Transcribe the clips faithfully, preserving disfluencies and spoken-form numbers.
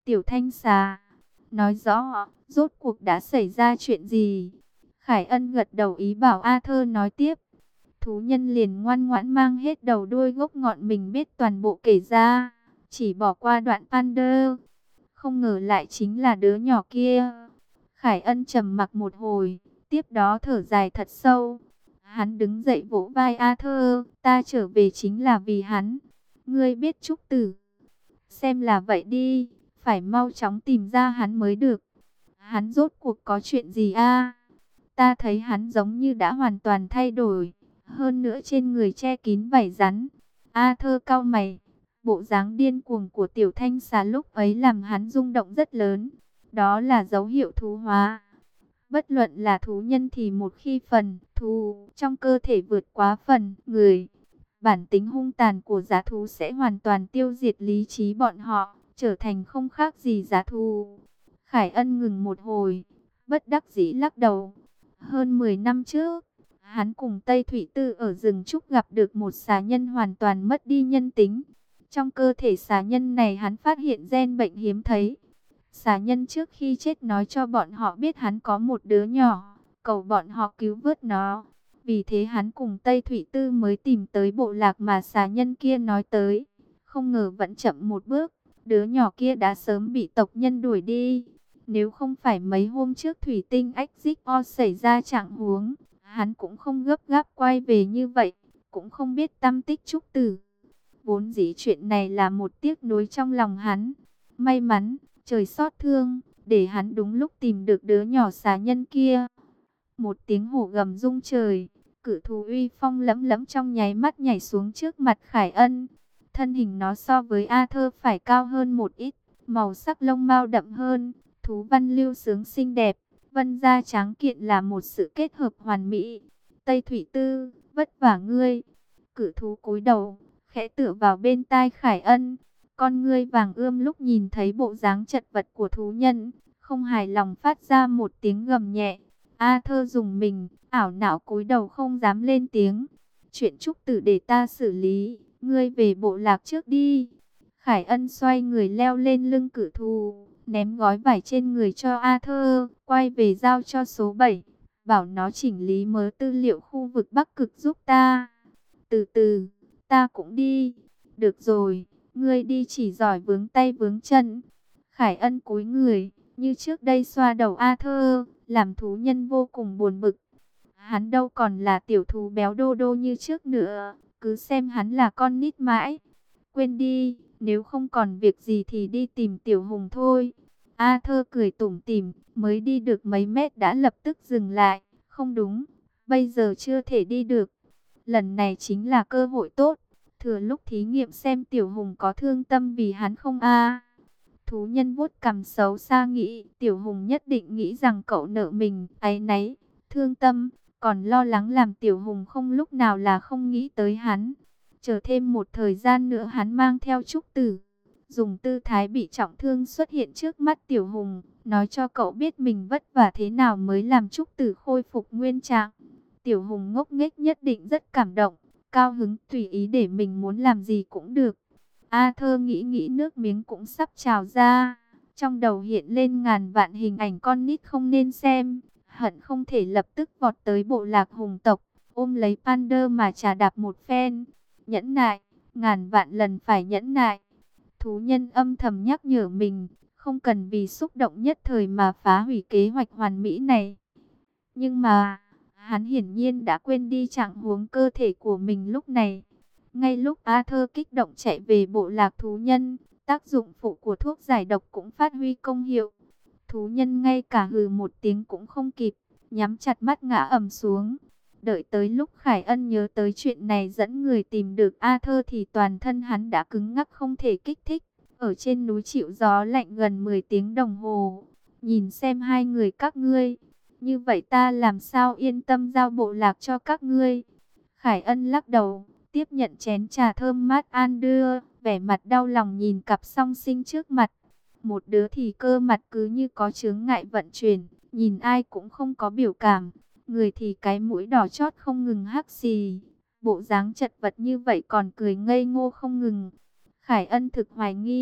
Tiểu Thanh Xà, nói rõ, rốt cuộc đã xảy ra chuyện gì? Khải Ân gật đầu ý bảo A Thơ nói tiếp. Thú nhân liền ngoan ngoãn mang hết đầu đuôi gốc ngọn mình biết toàn bộ kể ra, chỉ bỏ qua đoạn Pander. Không ngờ lại chính là đứa nhỏ kia. Khải Ân trầm mặc một hồi, tiếp đó thở dài thật sâu. Hắn đứng dậy vỗ vai A Thơ, ta trở về chính là vì hắn. Ngươi biết Trúc Tử, xem là vậy đi, phải mau chóng tìm ra hắn mới được. Hắn rốt cuộc có chuyện gì a? Ta thấy hắn giống như đã hoàn toàn thay đổi, hơn nữa trên người che kín vảy rắn. A Thơ cau mày, bộ dáng điên cuồng của Tiểu Thanh Xà lúc ấy làm hắn rung động rất lớn. Đó là dấu hiệu thú hóa. Bất luận là thú nhân thì một khi phần thú trong cơ thể vượt quá phần người, bản tính hung tàn của dã thú sẽ hoàn toàn tiêu diệt lý trí bọn họ, trở thành không khác gì dã thú. Khải Ân ngừng một hồi, bất đắc dĩ lắc đầu. Hơn mười năm trước, hắn cùng Tây Thủy Tư ở rừng trúc gặp được một xà nhân hoàn toàn mất đi nhân tính. Trong cơ thể xà nhân này hắn phát hiện gen bệnh hiếm thấy. Xà nhân trước khi chết nói cho bọn họ biết hắn có một đứa nhỏ, cầu bọn họ cứu vớt nó. Vì thế hắn cùng Tây Thủy Tư mới tìm tới bộ lạc mà xà nhân kia nói tới. Không ngờ vẫn chậm một bước, đứa nhỏ kia đã sớm bị tộc nhân đuổi đi. Nếu không phải mấy hôm trước Thủy Tinh Ách Dích O xảy ra trạng huống, hắn cũng không gấp gáp quay về như vậy, cũng không biết tăm tích Trúc Tử. Vốn dĩ chuyện này là một tiếc nuối trong lòng hắn. May mắn, trời xót thương, để hắn đúng lúc tìm được đứa nhỏ xà nhân kia. Một tiếng hổ gầm rung trời, cự thú uy phong lẫm lẫm trong nháy mắt nhảy xuống trước mặt Khải Ân. Thân hình nó so với A Thơ phải cao hơn một ít, màu sắc lông mao đậm hơn, thú văn lưu sướng xinh đẹp, vân da trắng kiện là một sự kết hợp hoàn mỹ. Tây Thủy Tư, vất vả ngươi. Cự thú cúi đầu, khẽ tựa vào bên tai Khải Ân. Con ngươi vàng ươm lúc nhìn thấy bộ dáng chật vật của thú nhân, không hài lòng phát ra một tiếng gầm nhẹ. A Thơ dùng mình, ảo não cúi đầu không dám lên tiếng. Chuyện Trúc Tử để ta xử lý, ngươi về bộ lạc trước đi. Khải Ân xoay người leo lên lưng cự thú, ném gói vải trên người cho A Thơ, quay về giao cho số bảy, bảo nó chỉnh lý mớ tư liệu khu vực Bắc Cực giúp ta. Từ từ, ta cũng đi. Được rồi, ngươi đi chỉ giỏi vướng tay vướng chân. Khải Ân cúi người, như trước đây xoa đầu A Thơ, làm thú nhân vô cùng buồn bực. Hắn đâu còn là tiểu thú béo đô đô như trước nữa, cứ xem hắn là con nít mãi. Quên đi, nếu không còn việc gì thì đi tìm Tiểu Hùng thôi. A Thơ cười tủm tỉm, mới đi được mấy mét đã lập tức dừng lại. Không đúng, bây giờ chưa thể đi được. Lần này chính là cơ hội tốt, thừa lúc thí nghiệm xem Tiểu Hùng có thương tâm vì hắn không a. Thú nhân vuốt cằm xấu xa nghĩ, Tiểu Hùng nhất định nghĩ rằng cậu nợ mình, áy náy, thương tâm, còn lo lắng làm Tiểu Hùng không lúc nào là không nghĩ tới hắn. Chờ thêm một thời gian nữa hắn mang theo Trúc Tử, dùng tư thái bị trọng thương xuất hiện trước mắt Tiểu Hùng, nói cho cậu biết mình vất vả thế nào mới làm Trúc Tử khôi phục nguyên trạng. Tiểu Hùng ngốc nghếch nhất định rất cảm động, cao hứng tùy ý để mình muốn làm gì cũng được. A Thơ nghĩ nghĩ nước miếng cũng sắp trào ra, trong đầu hiện lên ngàn vạn hình ảnh con nít không nên xem, hận không thể lập tức vọt tới bộ lạc hùng tộc, ôm lấy Pander mà trà đạp một phen. Nhẫn nại, ngàn vạn lần phải nhẫn nại. Thú nhân âm thầm nhắc nhở mình, không cần vì xúc động nhất thời mà phá hủy kế hoạch hoàn mỹ này. Nhưng mà, hắn hiển nhiên đã quên đi trạng huống cơ thể của mình lúc này. Ngay lúc A Thơ kích động chạy về bộ lạc thú nhân, tác dụng phụ của thuốc giải độc cũng phát huy công hiệu. Thú nhân ngay cả hừ một tiếng cũng không kịp, nhắm chặt mắt ngã ầm xuống. Đợi tới lúc Khải Ân nhớ tới chuyện này dẫn người tìm được A Thơ thì toàn thân hắn đã cứng ngắc không thể kích thích. Ở trên núi chịu gió lạnh gần mười tiếng đồng hồ. Nhìn xem hai người các ngươi, như vậy ta làm sao yên tâm giao bộ lạc cho các ngươi. Khải Ân lắc đầu, tiếp nhận chén trà thơm mát An đưa, vẻ mặt đau lòng nhìn cặp song sinh trước mặt. Một đứa thì cơ mặt cứ như có chướng ngại vận chuyển, nhìn ai cũng không có biểu cảm. Người thì cái mũi đỏ chót không ngừng hắc xì, bộ dáng chật vật như vậy còn cười ngây ngô không ngừng. Khải Ân thực hoài nghi,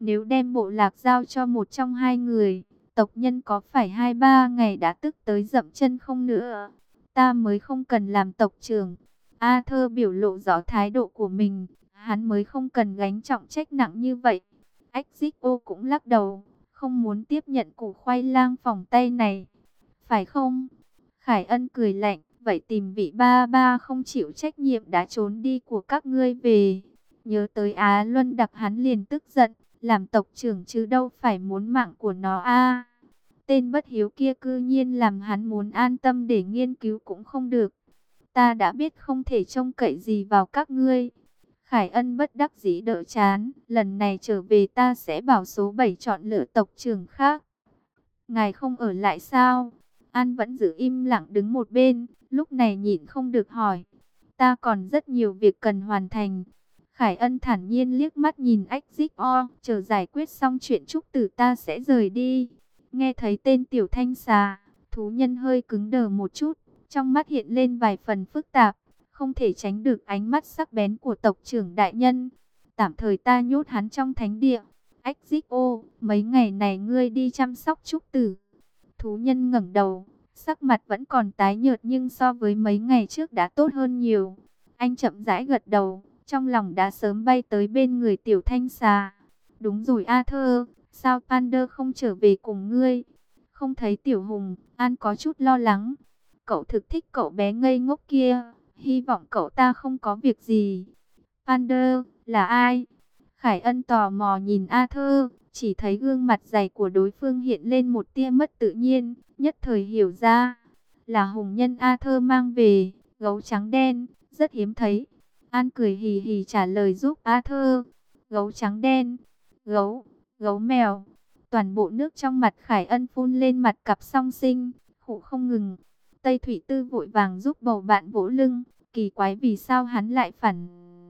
Nếu đem bộ lạc giao cho một trong hai người, tộc nhân có phải hai ba ngày đã tức tới dậm chân không nữa? Ta mới không cần làm tộc trưởng. Arthur biểu lộ rõ thái độ của mình, hắn mới không cần gánh trọng trách nặng như vậy. Exito cũng lắc đầu, không muốn tiếp nhận củ khoai lang phỏng tay này. Phải không? Khải Ân cười lạnh, vậy tìm vị ba ba không chịu trách nhiệm đã trốn đi của các ngươi về. Nhớ tới Á Luân Đặc hắn liền tức giận, làm tộc trưởng chứ đâu phải muốn mạng của nó a. Tên bất hiếu kia cư nhiên làm hắn muốn an tâm để nghiên cứu cũng không được. Ta đã biết không thể trông cậy gì vào các ngươi. Khải Ân bất đắc dĩ đỡ chán, lần này trở về ta sẽ bảo số bảy chọn lựa tộc trưởng khác. Ngài không ở lại sao? An vẫn giữ im lặng đứng một bên, lúc này nhịn không được hỏi. Ta còn rất nhiều việc cần hoàn thành. Khải Ân thản nhiên liếc mắt nhìn Exito, chờ giải quyết xong chuyện Trúc Tử ta sẽ rời đi. Nghe thấy tên tiểu thanh xà, thú nhân hơi cứng đờ một chút, trong mắt hiện lên vài phần phức tạp, không thể tránh được ánh mắt sắc bén của tộc trưởng đại nhân. Tạm thời ta nhốt hắn trong thánh địa. Exito, mấy ngày này ngươi đi chăm sóc Trúc Tử. Thú nhân ngẩng đầu, sắc mặt vẫn còn tái nhợt nhưng so với mấy ngày trước đã tốt hơn nhiều. Anh chậm rãi gật đầu, trong lòng đã sớm bay tới bên người tiểu thanh xà. Đúng rồi Arthur, sao Pander không trở về cùng ngươi? Không thấy tiểu hùng, An có chút lo lắng. Cậu thực thích cậu bé ngây ngốc kia, hy vọng cậu ta không có việc gì. Pander, là ai? Khải Ân tò mò nhìn Arthur, chỉ thấy gương mặt dày của đối phương hiện lên một tia mất tự nhiên, nhất thời hiểu ra. Là hùng nhân Arthur mang về, gấu trắng đen, rất hiếm thấy. An cười hì hì trả lời giúp Arthur. Gấu trắng đen, gấu, gấu mèo. Toàn bộ nước trong mặt Khải Ân phun lên mặt cặp song sinh, khụ không ngừng. Tây Thủy Tư vội vàng giúp bầu bạn vỗ lưng, kỳ quái vì sao hắn lại phản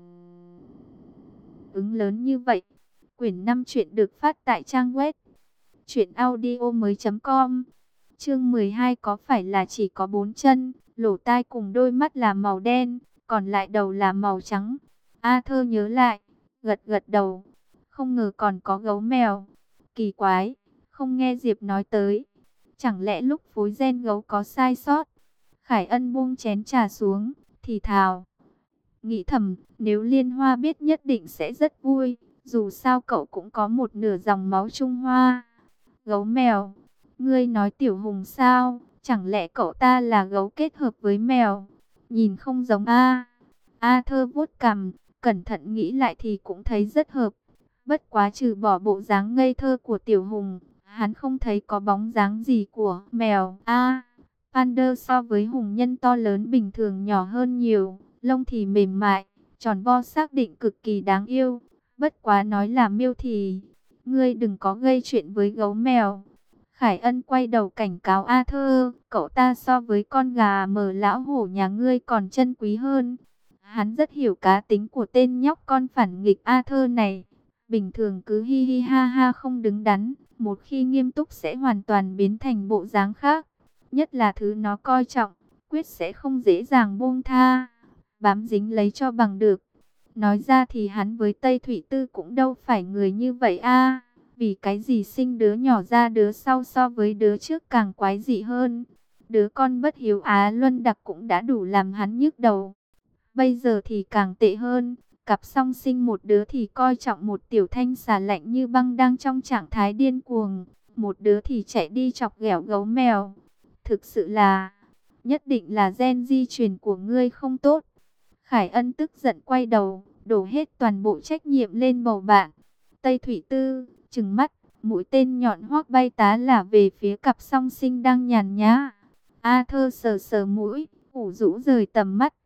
ứng lớn như vậy. Quyển năm chuyện được phát tại trang web truyện audio mới chấm com. Chương mười hai có phải là chỉ có bốn chân, lỗ tai cùng đôi mắt là màu đen, còn lại đầu là màu trắng. Arthur nhớ lại, gật gật đầu. Không ngờ còn có gấu mèo. Kỳ quái, không nghe Diệp nói tới. Chẳng lẽ lúc phối gen gấu có sai sót? Khải Ân buông chén trà xuống, thì thào. Nghĩ thầm, nếu Liên Hoa biết nhất định sẽ rất vui. Dù sao cậu cũng có một nửa dòng máu Trung Hoa. Gấu mèo, ngươi nói tiểu hùng sao? Chẳng lẽ cậu ta là gấu kết hợp với mèo? Nhìn không giống a. Arthur vuốt cằm, cẩn thận nghĩ lại thì cũng thấy rất hợp. Bất quá trừ bỏ bộ dáng ngây thơ của tiểu hùng, hắn không thấy có bóng dáng gì của mèo. A, Pander so với hùng nhân to lớn bình thường nhỏ hơn nhiều, lông thì mềm mại, tròn vo xác định cực kỳ đáng yêu. Bất quá nói là miêu thì, ngươi đừng có gây chuyện với gấu mèo. Khải Ân quay đầu cảnh cáo Arthur, cậu ta so với con gà mờ lão hổ nhà ngươi còn chân quý hơn. Hắn rất hiểu cá tính của tên nhóc con phản nghịch Arthur này. Bình thường cứ hi hi ha ha không đứng đắn, một khi nghiêm túc sẽ hoàn toàn biến thành bộ dáng khác. Nhất là thứ nó coi trọng, quyết sẽ không dễ dàng buông tha, bám dính lấy cho bằng được. Nói ra thì hắn với Tây Thủy Tư cũng đâu phải người như vậy a. Vì cái gì sinh đứa nhỏ ra đứa sau so với đứa trước càng quái dị hơn. Đứa con bất hiếu Á Luân Đặc cũng đã đủ làm hắn nhức đầu. Bây giờ thì càng tệ hơn. Cặp song sinh một đứa thì coi trọng một tiểu thanh xà lạnh như băng đang trong trạng thái điên cuồng. Một đứa thì chạy đi chọc ghẹo gấu mèo. Thực sự là, nhất định là gen di truyền của ngươi không tốt. Khải Ân tức giận quay đầu, đổ hết toàn bộ trách nhiệm lên bầu bạn. Tây Thủy Tư, trừng mắt, mũi tên nhọn hoắc bay tá là về phía cặp song sinh đang nhàn nhã. Arthur sờ sờ mũi, ủ rũ rời tầm mắt.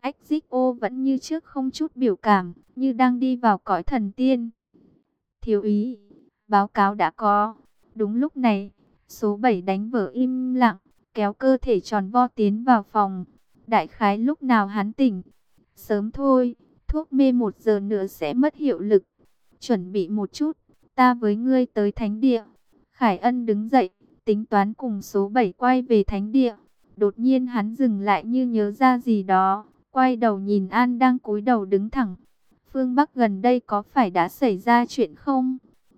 Exito vẫn như trước không chút biểu cảm, như đang đi vào cõi thần tiên. Thiếu ý, báo cáo đã có. Đúng lúc này, số bảy đánh vỡ im lặng, kéo cơ thể tròn vo tiến vào phòng. Đại khái lúc nào hắn tỉnh? Sớm thôi, thuốc mê một giờ nữa sẽ mất hiệu lực. Chuẩn bị một chút, ta với ngươi tới thánh địa. Khải Ân đứng dậy, tính toán cùng số bảy quay về thánh địa. Đột nhiên hắn dừng lại như nhớ ra gì đó, quay đầu nhìn An đang cúi đầu đứng thẳng. Phương Bắc gần đây có phải đã xảy ra chuyện không?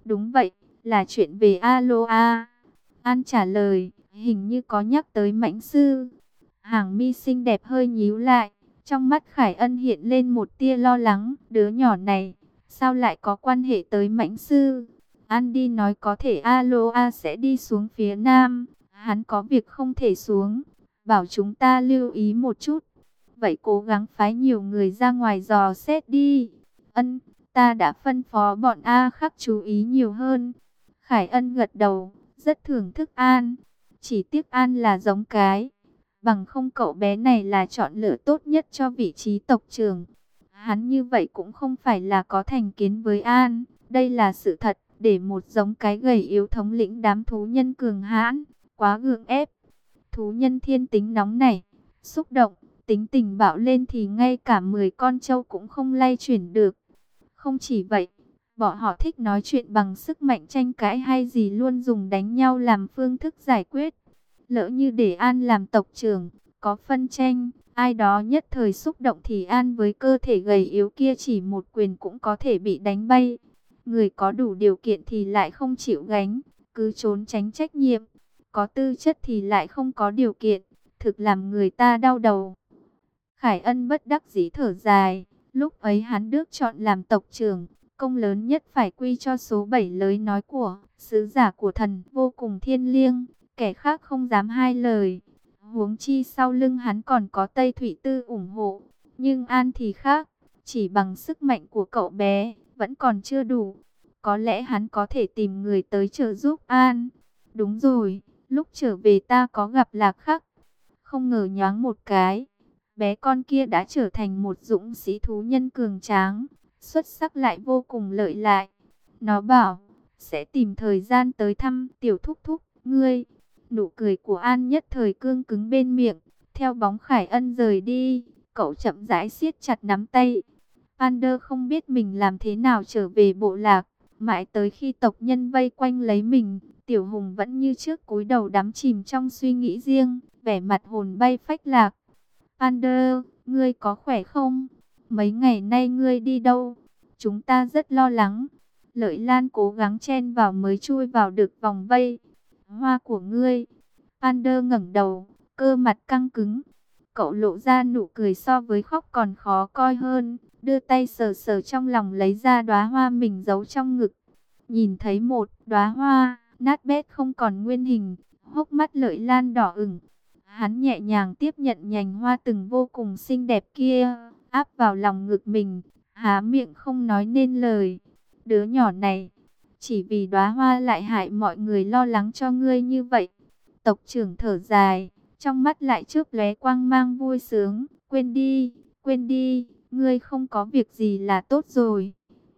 Đúng vậy, là chuyện về Aloa. An trả lời, hình như có nhắc tới mãnh sư. Hàng mi xinh đẹp hơi nhíu lại, trong mắt Khải Ân hiện lên một tia lo lắng. Đứa nhỏ này, sao lại có quan hệ tới mãnh sư? Andy nói có thể Aloa sẽ đi xuống phía nam. Hắn có việc không thể xuống, bảo chúng ta lưu ý một chút. Vậy cố gắng phái nhiều người ra ngoài dò xét đi. Ân, ta đã phân phó bọn A Khắc chú ý nhiều hơn. Khải Ân gật đầu, rất thưởng thức An. Chỉ tiếc An là giống cái. Bằng không cậu bé này là chọn lựa tốt nhất cho vị trí tộc trưởng. Hắn như vậy cũng không phải là có thành kiến với An. Đây là sự thật, để một giống cái gầy yếu thống lĩnh đám thú nhân cường hãn, quá gượng ép. Thú nhân thiên tính nóng nảy, xúc động, tính tình bạo lên thì ngay cả mười con trâu cũng không lay chuyển được. Không chỉ vậy, bọn họ thích nói chuyện bằng sức mạnh, tranh cãi hay gì luôn dùng đánh nhau làm phương thức giải quyết. Lỡ như để An làm tộc trưởng, có phân tranh, ai đó nhất thời xúc động thì An với cơ thể gầy yếu kia chỉ một quyền cũng có thể bị đánh bay. Người có đủ điều kiện thì lại không chịu gánh, cứ trốn tránh trách nhiệm. Có tư chất thì lại không có điều kiện, thực làm người ta đau đầu. Khải Ân bất đắc dĩ thở dài, lúc ấy hắn được chọn làm tộc trưởng, công lớn nhất phải quy cho số bảy lời nói của sứ giả của thần vô cùng thiêng liêng, kẻ khác không dám hai lời. Huống chi sau lưng hắn còn có Tây Thủy Tư ủng hộ, nhưng An thì khác, chỉ bằng sức mạnh của cậu bé, vẫn còn chưa đủ. Có lẽ hắn có thể tìm người tới trợ giúp An. Đúng rồi, lúc trở về ta có gặp Lạc Khắc, không ngờ nhoáng một cái, bé con kia đã trở thành một dũng sĩ thú nhân cường tráng, xuất sắc lại vô cùng lợi hại. Nó bảo, sẽ tìm thời gian tới thăm tiểu thúc thúc, ngươi. Nụ cười của An nhất thời cương cứng bên miệng, theo bóng Khải Ân rời đi, cậu chậm rãi siết chặt nắm tay. Pander không biết mình làm thế nào trở về bộ lạc, mãi tới khi tộc nhân vây quanh lấy mình, Tiểu Hùng vẫn như trước cúi đầu đắm chìm trong suy nghĩ riêng, vẻ mặt hồn bay phách lạc. Pander, ngươi có khỏe không? Mấy ngày nay ngươi đi đâu? Chúng ta rất lo lắng. Lợi Lan cố gắng chen vào mới chui vào được vòng vây. Hoa của ngươi. Pander ngẩng đầu, cơ mặt căng cứng. Cậu lộ ra nụ cười so với khóc còn khó coi hơn, đưa tay sờ sờ trong lòng lấy ra đóa hoa mình giấu trong ngực. Nhìn thấy một đóa hoa nát bét không còn nguyên hình, hốc mắt Lợi Lan đỏ ửng. Hắn nhẹ nhàng tiếp nhận nhành hoa từng vô cùng xinh đẹp kia, áp vào lòng ngực mình, há miệng không nói nên lời. Đứa nhỏ này, chỉ vì đóa hoa lại hại mọi người lo lắng cho ngươi như vậy. Tộc trưởng thở dài, trong mắt lại chớp lóe quang mang vui sướng. Quên đi, quên đi, ngươi không có việc gì là tốt rồi.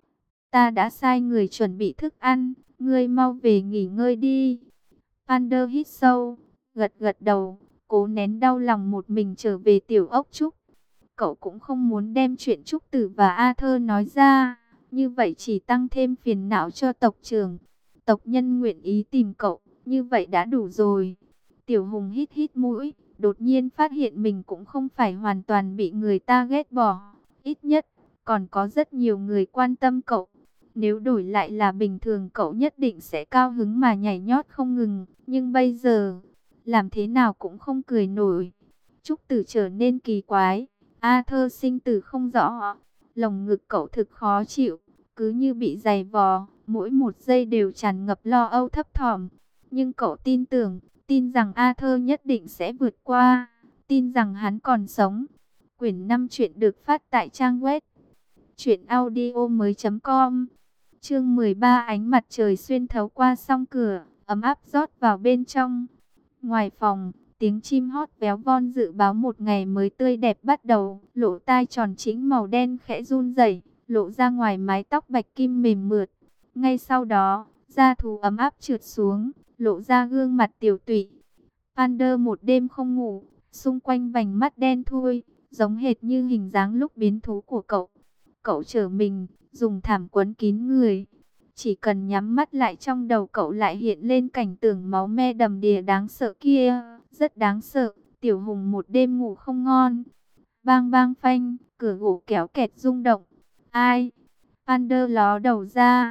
Ta đã sai người chuẩn bị thức ăn, ngươi mau về nghỉ ngơi đi. Pander hít sâu, gật gật đầu, cố nén đau lòng một mình trở về tiểu ốc Trúc. Cậu cũng không muốn đem chuyện Trúc Tử và Arthur nói ra, như vậy chỉ tăng thêm phiền não cho tộc trưởng. Tộc nhân nguyện ý tìm cậu, như vậy đã đủ rồi. Tiểu Hùng hít hít mũi, đột nhiên phát hiện mình cũng không phải hoàn toàn bị người ta ghét bỏ. Ít nhất, còn có rất nhiều người quan tâm cậu. Nếu đổi lại là bình thường cậu nhất định sẽ cao hứng mà nhảy nhót không ngừng. Nhưng bây giờ, làm thế nào cũng không cười nổi. Trúc Tử trở nên kỳ quái. Arthur sinh tử không rõ. Lồng ngực cậu thực khó chịu, cứ như bị giày vò. Mỗi một giây đều tràn ngập lo âu thấp thỏm. Nhưng cậu tin tưởng, tin rằng Arthur nhất định sẽ vượt qua. Tin rằng hắn còn sống. Quyển năm truyện được phát tại trang web truyện audio mới chấm com. Chương mười ba, ánh mặt trời xuyên thấu qua song cửa, ấm áp rót vào bên trong. Ngoài phòng, tiếng chim hót véo von dự báo một ngày mới tươi đẹp bắt đầu. Lỗ tai tròn trĩnh màu đen khẽ run rẩy, lộ ra ngoài mái tóc bạch kim mềm mượt. Ngay sau đó, da thú ấm áp trượt xuống, lộ ra gương mặt tiểu tụy. Pander một đêm không ngủ, xung quanh vành mắt đen thui, giống hệt như hình dáng lúc biến thú của cậu. Cậu trở mình, dùng thảm quấn kín người. Chỉ cần nhắm mắt lại, trong đầu cậu lại hiện lên cảnh tượng máu me đầm đìa đáng sợ kia. Rất đáng sợ. Tiểu Hùng một đêm ngủ không ngon. Bang bang phanh, cửa gỗ kéo kẹt rung động. Ai? Pander ló đầu ra.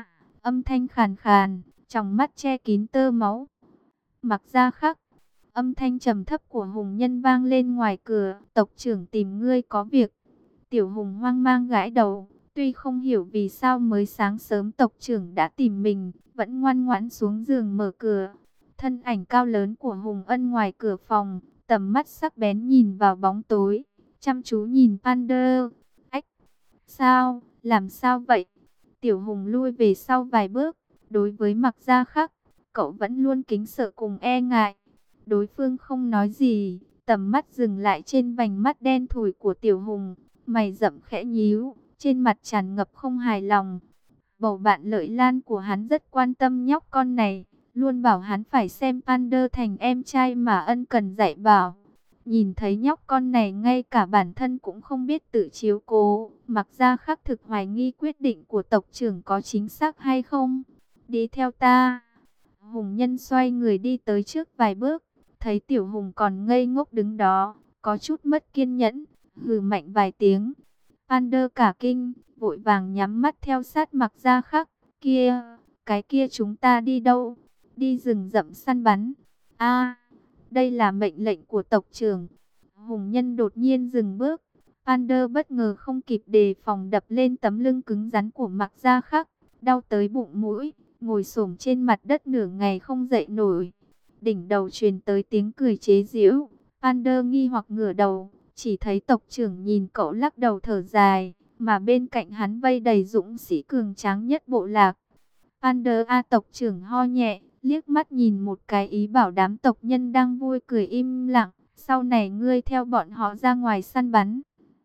âm thanh khàn khàn, trong mắt che kín tơ máu. Mặc Gia Khắc, âm thanh trầm thấp của Hùng Nhân vang lên ngoài cửa, tộc trưởng tìm ngươi có việc. Tiểu Hùng hoang mang gãi đầu, tuy không hiểu vì sao mới sáng sớm tộc trưởng đã tìm mình, vẫn ngoan ngoãn xuống giường mở cửa. Thân ảnh cao lớn của Hùng Ân ngoài cửa phòng, tầm mắt sắc bén nhìn vào bóng tối, chăm chú nhìn Pander. Ách, sao, làm sao vậy? Tiểu Hùng lui về sau vài bước, đối với Mặc Gia Khắc, cậu vẫn luôn kính sợ cùng e ngại. Đối phương không nói gì, tầm mắt dừng lại trên vành mắt đen thủi của Tiểu Hùng, mày rậm khẽ nhíu, trên mặt tràn ngập không hài lòng. Bầu bạn Lợi Lan của hắn rất quan tâm nhóc con này, luôn bảo hắn phải xem Pander thành em trai mà ân cần dạy bảo. Nhìn thấy nhóc con này ngay cả bản thân cũng không biết tự chiếu cố, Mặc Gia Khắc thực hoài nghi quyết định của tộc trưởng có chính xác hay không. Đi theo ta. Hùng Nhân xoay người đi tới trước vài bước, thấy Tiểu Hùng còn ngây ngốc đứng đó, có chút mất kiên nhẫn, hừ mạnh vài tiếng. Pander cả kinh, vội vàng nhắm mắt theo sát Mặc Gia Khắc. Kia, cái kia chúng ta đi đâu? Đi rừng rậm săn bắn. A, đây là mệnh lệnh của tộc trưởng. Hùng Nhân đột nhiên dừng bước. Pander bất ngờ không kịp đề phòng đập lên tấm lưng cứng rắn của Mặc Gia Khắc, đau tới bụng mũi, ngồi xổm trên mặt đất nửa ngày không dậy nổi. Đỉnh đầu truyền tới tiếng cười chế giễu. Pander nghi hoặc ngửa đầu, chỉ thấy tộc trưởng nhìn cậu lắc đầu thở dài, mà bên cạnh hắn vây đầy dũng sĩ cường tráng nhất bộ lạc. Pander a tộc trưởng ho nhẹ, liếc mắt nhìn một cái ý bảo đám tộc nhân đang vui cười im lặng. Sau này ngươi theo bọn họ ra ngoài săn bắn.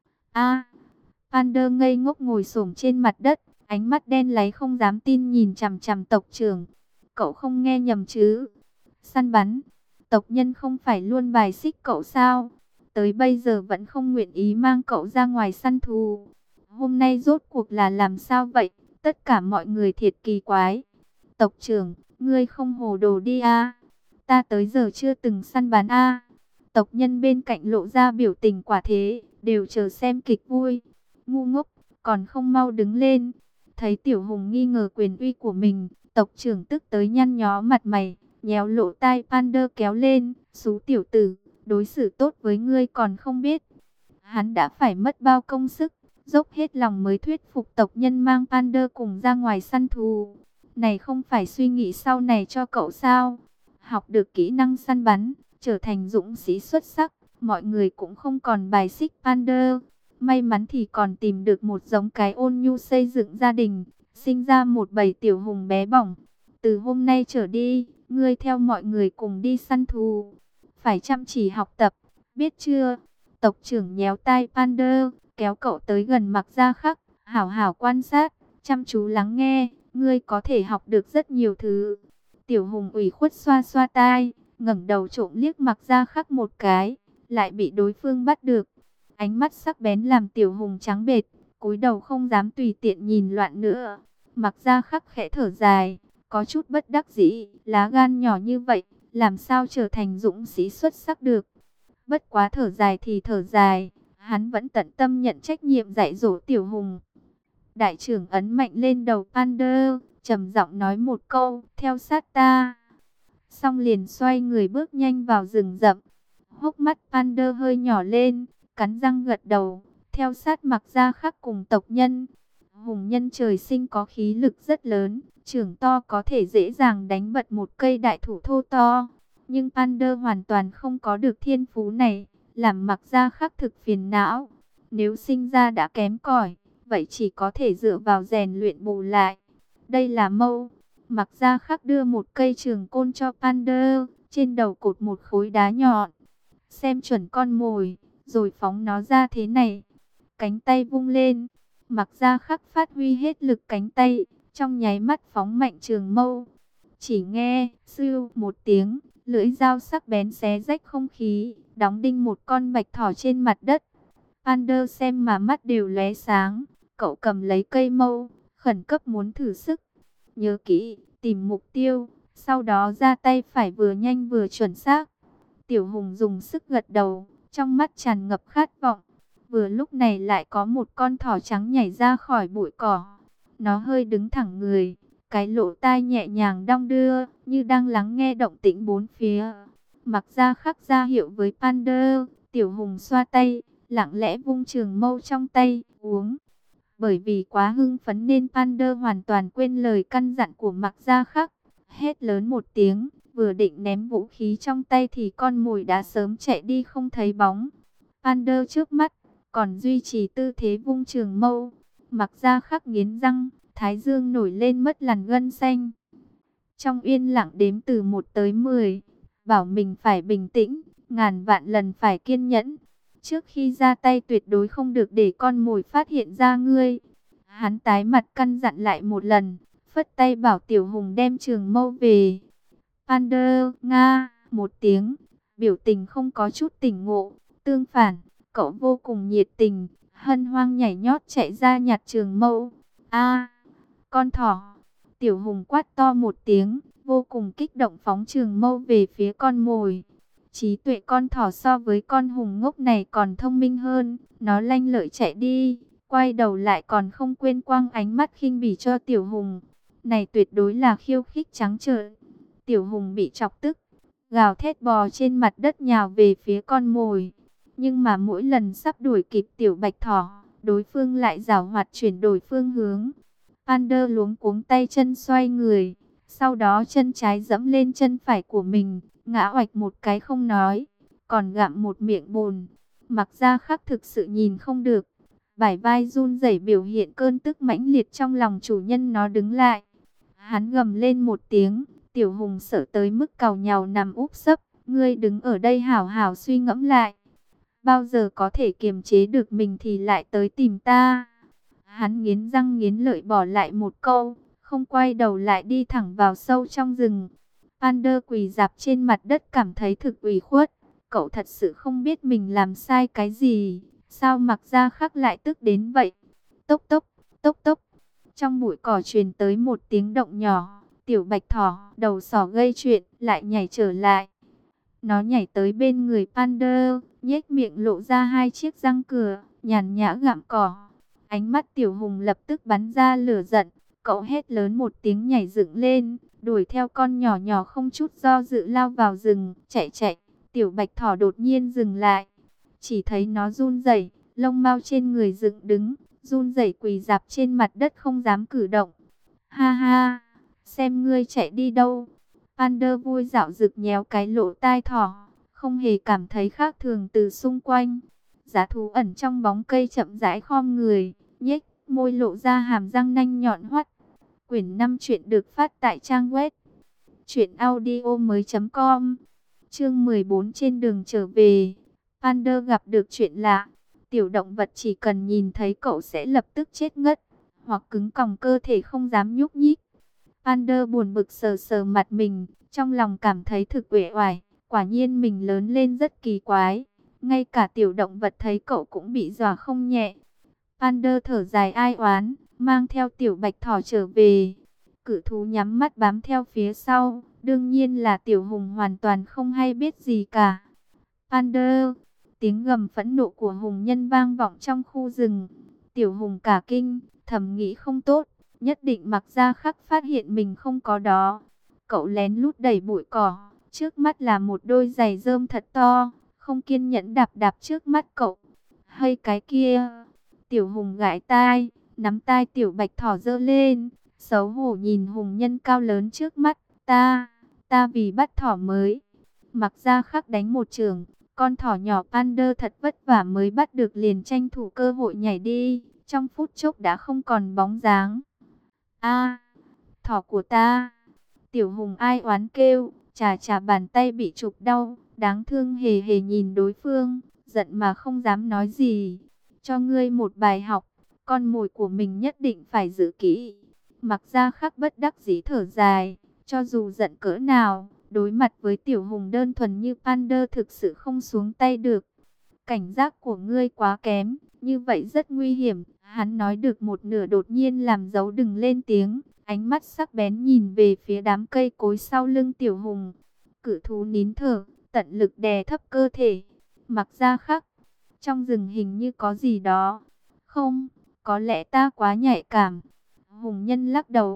A, Pander ngây ngốc ngồi xổm trên mặt đất, ánh mắt đen láy không dám tin nhìn chằm chằm tộc trưởng. Cậu không nghe nhầm chứ? Săn bắn, tộc nhân không phải luôn bài xích cậu sao? Tới bây giờ vẫn không nguyện ý mang cậu ra ngoài săn thú. Hôm nay rốt cuộc là làm sao vậy? Tất cả mọi người thiệt kỳ quái. Tộc trưởng, ngươi không hồ đồ đi a? Ta tới giờ chưa từng săn bắn a. Tộc nhân bên cạnh lộ ra biểu tình quả thế, đều chờ xem kịch vui. Ngu ngốc, còn không mau đứng lên. Thấy Tiểu Hùng nghi ngờ quyền uy của mình, tộc trưởng tức tới nhăn nhó mặt mày, nhéo lỗ tai Pander kéo lên. Xú tiểu tử, đối xử tốt với ngươi còn không biết. Hắn đã phải mất bao công sức, dốc hết lòng mới thuyết phục tộc nhân mang Pander cùng ra ngoài săn thú. Này không phải suy nghĩ sau này cho cậu sao? Học được kỹ năng săn bắn, trở thành dũng sĩ xuất sắc, mọi người cũng không còn bài xích Pander. May mắn thì còn tìm được một giống cái ôn nhu xây dựng gia đình, sinh ra một bầy tiểu hùng bé bỏng. Từ hôm nay trở đi, ngươi theo mọi người cùng đi săn thú. Phải chăm chỉ học tập, biết chưa? Tộc trưởng nhéo tai Pander, kéo cậu tới gần Mặc Gia Khắc, hảo hảo quan sát, chăm chú lắng nghe, ngươi có thể học được rất nhiều thứ. Tiểu Hùng ủy khuất xoa xoa tai, ngẩng đầu trộm liếc Mặc Gia Khắc một cái, lại bị đối phương bắt được. Ánh mắt sắc bén làm Tiểu Hùng trắng bệch, cúi đầu không dám tùy tiện nhìn loạn nữa. Mặc Gia Khắc khẽ thở dài, có chút bất đắc dĩ, lá gan nhỏ như vậy, làm sao trở thành dũng sĩ xuất sắc được. Bất quá thở dài thì thở dài, hắn vẫn tận tâm nhận trách nhiệm dạy dỗ Tiểu Hùng. Đại trưởng ấn mạnh lên đầu Pander, trầm giọng nói một câu, theo sát ta. Xong liền xoay người bước nhanh vào rừng rậm. Hốc mắt Pander hơi nhỏ lên, cắn răng gật đầu, theo sát Mặc Gia Khắc cùng tộc nhân. Hùng Nhân trời sinh có khí lực rất lớn, trưởng to có thể dễ dàng đánh bật một cây đại thụ thô to. Nhưng Pander hoàn toàn không có được thiên phú này, làm Mặc Gia Khắc thực phiền não. Nếu sinh ra đã kém cỏi, vậy chỉ có thể dựa vào rèn luyện bù lại. Đây là mâu. Mặc Gia Khắc đưa một cây trường côn cho Pander, trên đầu cột một khối đá nhọn. Xem chuẩn con mồi, rồi phóng nó ra thế này. Cánh tay vung lên, Mặc Gia Khắc phát huy hết lực cánh tay, trong nháy mắt phóng mạnh trường mâu. Chỉ nghe, sưu một tiếng, lưỡi dao sắc bén xé rách không khí, đóng đinh một con bạch thỏ trên mặt đất. Pander xem mà mắt đều lóe sáng, cậu cầm lấy cây mâu, khẩn cấp muốn thử sức. Nhớ kỹ, tìm mục tiêu, sau đó ra tay phải vừa nhanh vừa chuẩn xác. Tiểu Hùng dùng sức gật đầu, trong mắt tràn ngập khát vọng. Vừa lúc này lại có một con thỏ trắng nhảy ra khỏi bụi cỏ. Nó hơi đứng thẳng người, cái lỗ tai nhẹ nhàng đong đưa, như đang lắng nghe động tĩnh bốn phía. Mặc Gia Khắc ra hiệu với Pander, Tiểu Hùng xoa tay, lặng lẽ vung trường mâu trong tay, uống. Bởi vì quá hưng phấn nên Pander hoàn toàn quên lời căn dặn của Mặc Gia Khắc, hét lớn một tiếng, vừa định ném vũ khí trong tay thì con mồi đã sớm chạy đi không thấy bóng. Pander trước mắt còn duy trì tư thế vung trường mâu. Mặc Gia Khắc nghiến răng, thái dương nổi lên mất làn gân xanh. Trong yên lặng đếm từ một tới mười, bảo mình phải bình tĩnh, ngàn vạn lần phải kiên nhẫn. Trước khi ra tay tuyệt đối không được để con mồi phát hiện ra ngươi. Hắn tái mặt căn dặn lại một lần, phất tay bảo Tiểu Hùng đem trường mâu về. Pander, Nga, một tiếng, biểu tình không có chút tỉnh ngộ, tương phản, cậu vô cùng nhiệt tình, hân hoan nhảy nhót chạy ra nhặt trường mâu. A, con thỏ! Tiểu Hùng quát to một tiếng, vô cùng kích động phóng trường mâu về phía con mồi. Trí tuệ con thỏ so với con hùng ngốc này còn thông minh hơn, nó lanh lợi chạy đi, quay đầu lại còn không quên quăng ánh mắt khinh bỉ cho Tiểu Hùng. Này tuyệt đối là khiêu khích trắng trợn. Tiểu Hùng bị chọc tức, gào thét bò trên mặt đất nhào về phía con mồi. Nhưng mà mỗi lần sắp đuổi kịp Tiểu Bạch Thỏ, đối phương lại giảo hoạt chuyển đổi phương hướng. Pander luống cuống tay chân xoay người, sau đó chân trái dẫm lên chân phải của mình, ngã oạch một cái không nói, còn gặm một miệng bùn. Mặc Gia Khắc thực sự nhìn không được, bả vai run rẩy biểu hiện cơn tức mãnh liệt trong lòng chủ nhân nó đứng lại. Hắn gầm lên một tiếng, Tiểu Hùng sợ tới mức càu nhàu nằm úp sấp, ngươi đứng ở đây hảo hảo suy ngẫm lại. Bao giờ có thể kiềm chế được mình thì lại tới tìm ta. Hắn nghiến răng nghiến lợi bỏ lại một câu, không quay đầu lại đi thẳng vào sâu trong rừng. Pander quỳ rạp trên mặt đất cảm thấy thực ủy khuất. Cậu thật sự không biết mình làm sai cái gì. Sao Mặc Gia Khắc lại tức đến vậy? Tốc tốc, tốc tốc. Trong bụi cỏ truyền tới một tiếng động nhỏ. Tiểu Bạch Thỏ, đầu sỏ gây chuyện, lại nhảy trở lại. Nó nhảy tới bên người Pander, nhếch miệng lộ ra hai chiếc răng cửa, nhàn nhã gặm cỏ. Ánh mắt Tiểu Hùng lập tức bắn ra lửa giận. Cậu hét lớn một tiếng nhảy dựng lên, đuổi theo con nhỏ nhỏ không chút do dự lao vào rừng, chạy chạy. Tiểu Bạch Thỏ đột nhiên dừng lại. Chỉ thấy nó run rẩy, lông mao trên người dựng đứng, run rẩy quỳ rạp trên mặt đất không dám cử động. Ha ha, xem ngươi chạy đi đâu. Pander vui dạo rực nhéo cái lỗ tai thỏ, không hề cảm thấy khác thường từ xung quanh. Giá thú ẩn trong bóng cây chậm rãi khom người, nhếch môi lộ ra hàm răng nanh nhọn hoắt. Quyển năm truyện được phát tại trang web truyện audio mới chấm com. Chương mười bốn trên đường trở về. Pander gặp được chuyện lạ. Tiểu động vật chỉ cần nhìn thấy cậu sẽ lập tức chết ngất, hoặc cứng còng cơ thể không dám nhúc nhích. Pander buồn bực sờ sờ mặt mình, trong lòng cảm thấy thực uể oải. Quả nhiên mình lớn lên rất kỳ quái. Ngay cả tiểu động vật thấy cậu cũng bị dọa không nhẹ. Pander thở dài ai oán, mang theo Tiểu Bạch Thỏ trở về. Cự thú nhắm mắt bám theo phía sau, đương nhiên là Tiểu Hùng hoàn toàn không hay biết gì cả. Pander, tiếng gầm phẫn nộ của hùng nhân vang vọng trong khu rừng. Tiểu Hùng cả kinh, thầm nghĩ không tốt, nhất định Mặc Gia Khắc phát hiện mình không có đó. Cậu lén lút đẩy bụi cỏ, trước mắt là một đôi giày rơm thật to, không kiên nhẫn đạp đạp trước mắt cậu. Hay cái kia! Tiểu Hùng gãi tai, nắm tai Tiểu Bạch Thỏ giơ lên, xấu hổ nhìn hùng nhân cao lớn trước mắt. Ta, ta vì bắt thỏ mới. Mặc Gia Khắc đánh một chưởng, con thỏ nhỏ Pander thật vất vả mới bắt được liền tranh thủ cơ hội nhảy đi, trong phút chốc đã không còn bóng dáng. A, thỏ của ta! Tiểu Hùng ai oán kêu, chà chà bàn tay bị chụp đau, đáng thương hề hề nhìn đối phương, giận mà không dám nói gì. Cho ngươi một bài học, con mồi của mình nhất định phải giữ kỹ. Mặc Gia Khắc bất đắc dĩ thở dài, cho dù giận cỡ nào, đối mặt với Tiểu Hùng đơn thuần như Pander thực sự không xuống tay được. Cảnh giác của ngươi quá kém, như vậy rất nguy hiểm. Hắn nói được một nửa đột nhiên làm dấu đừng lên tiếng, ánh mắt sắc bén nhìn về phía đám cây cối sau lưng Tiểu Hùng. Cự thú nín thở, tận lực đè thấp cơ thể. Mặc Gia Khắc, trong rừng hình như có gì đó. Không, có lẽ ta quá nhạy cảm. Hùng nhân lắc đầu, thấy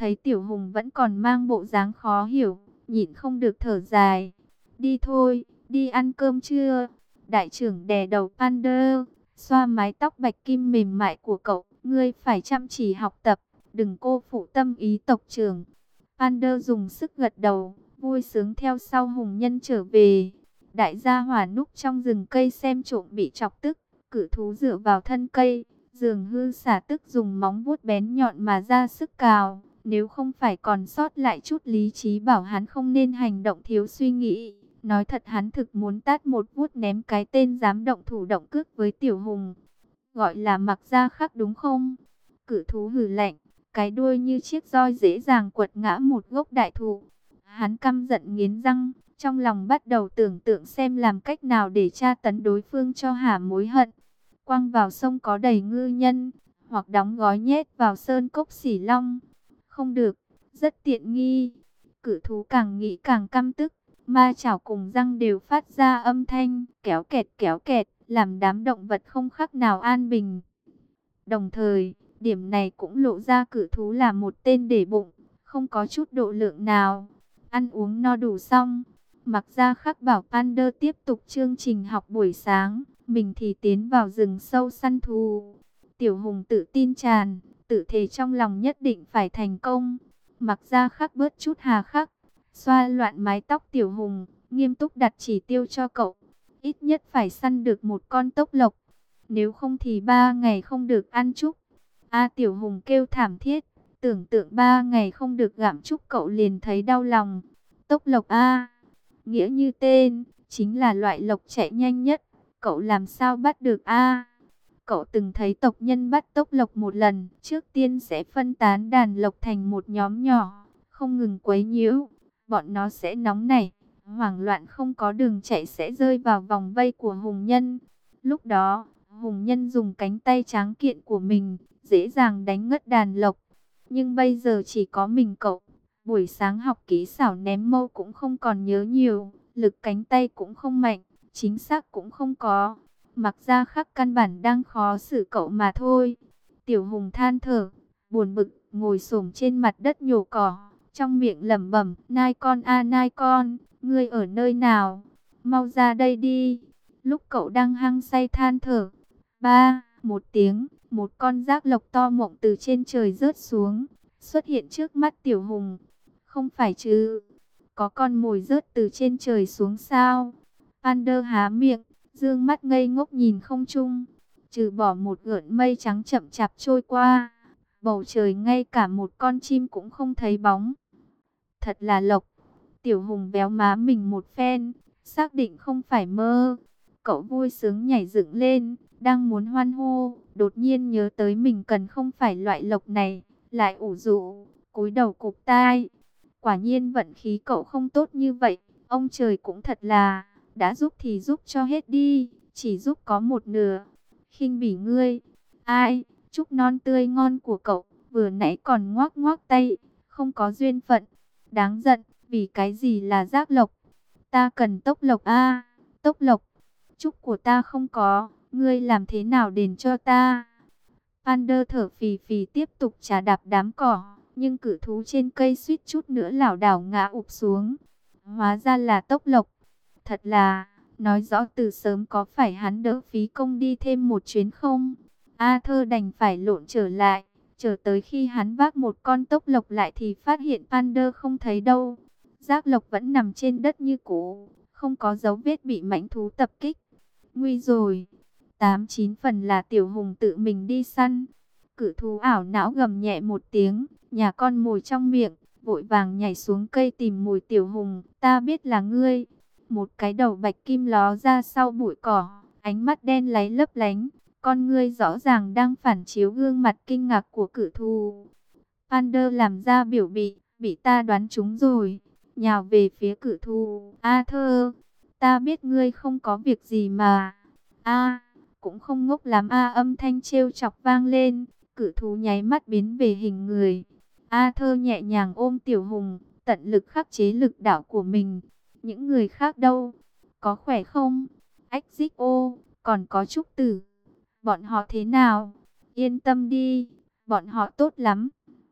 thấy Tiểu Hùng vẫn còn mang bộ dáng khó hiểu, nhịn không được thở dài. Đi thôi, đi ăn cơm trưa. Đại trưởng đè đầu Pander, xoa mái tóc bạch kim mềm mại của cậu. Ngươi phải chăm chỉ học tập, đừng cô phụ tâm ý tộc trưởng. Pander dùng sức gật đầu, vui sướng theo sau Hùng Nhân trở về. Đại gia hỏa núp trong rừng cây xem trộm bị chọc tức, cự thú dựa vào thân cây. Dường hư xả tức dùng móng vuốt bén nhọn mà ra sức cào. Nếu không phải còn sót lại chút lý trí bảo hắn không nên hành động thiếu suy nghĩ. Nói thật hắn thực muốn tát một vuốt ném cái tên dám động thủ động cước với Tiểu Hùng. Gọi là mặc ra khắc đúng không? Cự thú hừ lạnh, cái đuôi như chiếc roi dễ dàng quật ngã một gốc đại thụ. Hắn căm giận nghiến răng, trong lòng bắt đầu tưởng tượng xem làm cách nào để tra tấn đối phương cho hả mối hận. Quăng vào sông có đầy ngư nhân, hoặc đóng gói nhét vào sơn cốc xỉ long. Không được, rất tiện nghi. Cự thú càng nghĩ càng căm tức, ma chảo cùng răng đều phát ra âm thanh kéo kẹt kéo kẹt, làm đám động vật không khác nào an bình. Đồng thời, điểm này cũng lộ ra cự thú là một tên để bụng, không có chút độ lượng nào. Ăn uống no đủ xong, Mặc Gia Khắc bảo Pander tiếp tục chương trình học buổi sáng, mình thì tiến vào rừng sâu săn thú. Tiểu Hùng tự tin tràn, tự thề trong lòng nhất định phải thành công. Mặc Gia Khắc bớt chút hà khắc, xoa loạn mái tóc Tiểu Hùng, nghiêm túc đặt chỉ tiêu cho cậu. Ít nhất phải săn được một con tốc lộc, nếu không thì ba ngày không được ăn chúc. A Tiểu Hùng kêu thảm thiết, tưởng tượng ba ngày không được gặm chúc cậu liền thấy đau lòng. Tốc lộc A, nghĩa như tên, chính là loại lộc chạy nhanh nhất. Cậu làm sao bắt được A? Cậu từng thấy tộc nhân bắt tốc lộc một lần, trước tiên sẽ phân tán đàn lộc thành một nhóm nhỏ, không ngừng quấy nhiễu. Bọn nó sẽ nóng nảy, hoảng loạn không có đường chạy sẽ rơi vào vòng vây của Hùng Nhân. Lúc đó, Hùng Nhân dùng cánh tay tráng kiện của mình, dễ dàng đánh ngất đàn lộc. Nhưng bây giờ chỉ có mình cậu. Buổi sáng học kỹ xảo ném mâu cũng không còn nhớ nhiều, lực cánh tay cũng không mạnh, chính xác cũng không có. Mặc Gia Khắc căn bản đang khó xử cậu mà thôi. Tiểu Hùng than thở, buồn bực, ngồi xổm trên mặt đất nhổ cỏ, trong miệng lẩm bẩm, nai con a nai con, ngươi ở nơi nào? Mau ra đây đi. Lúc cậu đang hăng say than thở, ba, một tiếng, một con giác lộc to mọng từ trên trời rớt xuống, xuất hiện trước mắt Tiểu Hùng. Không phải chứ, có con mồi rớt từ trên trời xuống sao? Pander há miệng, dương mắt ngây ngốc nhìn không trung, trừ bỏ một gợn mây trắng chậm chạp trôi qua, bầu trời ngay cả một con chim cũng không thấy bóng. Thật là lộc. Tiểu Hùng véo má mình một phen, xác định không phải mơ. Cậu vui sướng nhảy dựng lên, đang muốn hoan hô, đột nhiên nhớ tới mình cần không phải loại lộc này, lại ủ rũ, cúi đầu cụp tai. Quả nhiên vận khí cậu không tốt như vậy, ông trời cũng thật là, đã giúp thì giúp cho hết đi, chỉ giúp có một nửa. Khinh bỉ ngươi, ai, chúc non tươi ngon của cậu, vừa nãy còn ngoác ngoác tay, không có duyên phận, đáng giận, vì cái gì là giác lộc, ta cần tốc lộc a, tốc lộc, chúc của ta không có, ngươi làm thế nào đền cho ta? Pander thở phì phì tiếp tục chà đạp đám cỏ, nhưng cự thú trên cây suýt chút nữa lảo đảo ngã ụp xuống. Hóa ra là tốc lộc, thật là, nói rõ từ sớm có phải hắn đỡ phí công đi thêm một chuyến không? Arthur đành phải lộn trở lại, chờ tới khi hắn vác một con tốc lộc lại thì phát hiện Pander không thấy đâu. Giác lộc vẫn nằm trên đất như cũ, không có dấu vết bị mãnh thú tập kích. Nguy rồi, tám chín phần là Tiểu Hùng tự mình đi săn. Cự thú ảo não gầm nhẹ một tiếng, nhà con mồi trong miệng, vội vàng nhảy xuống cây tìm mồi. Tiểu Hùng, ta biết là ngươi. Một cái đầu bạch kim ló ra sau bụi cỏ, ánh mắt đen láy lấp lánh, con ngươi rõ ràng đang phản chiếu gương mặt kinh ngạc của cự thú. Pander làm ra biểu bị, bị ta đoán trúng rồi, nhào về phía cự thú. Arthur, ta biết ngươi không có việc gì mà. A, cũng không ngốc lắm a, âm thanh trêu chọc vang lên, cự thú nháy mắt biến về hình người. Arthur nhẹ nhàng ôm Tiểu Hùng, tận lực khắc chế lực đạo của mình. Những người khác đâu? Có khỏe không? Ách dích ô, còn có Trúc Tử. Bọn họ thế nào? Yên tâm đi, bọn họ tốt lắm.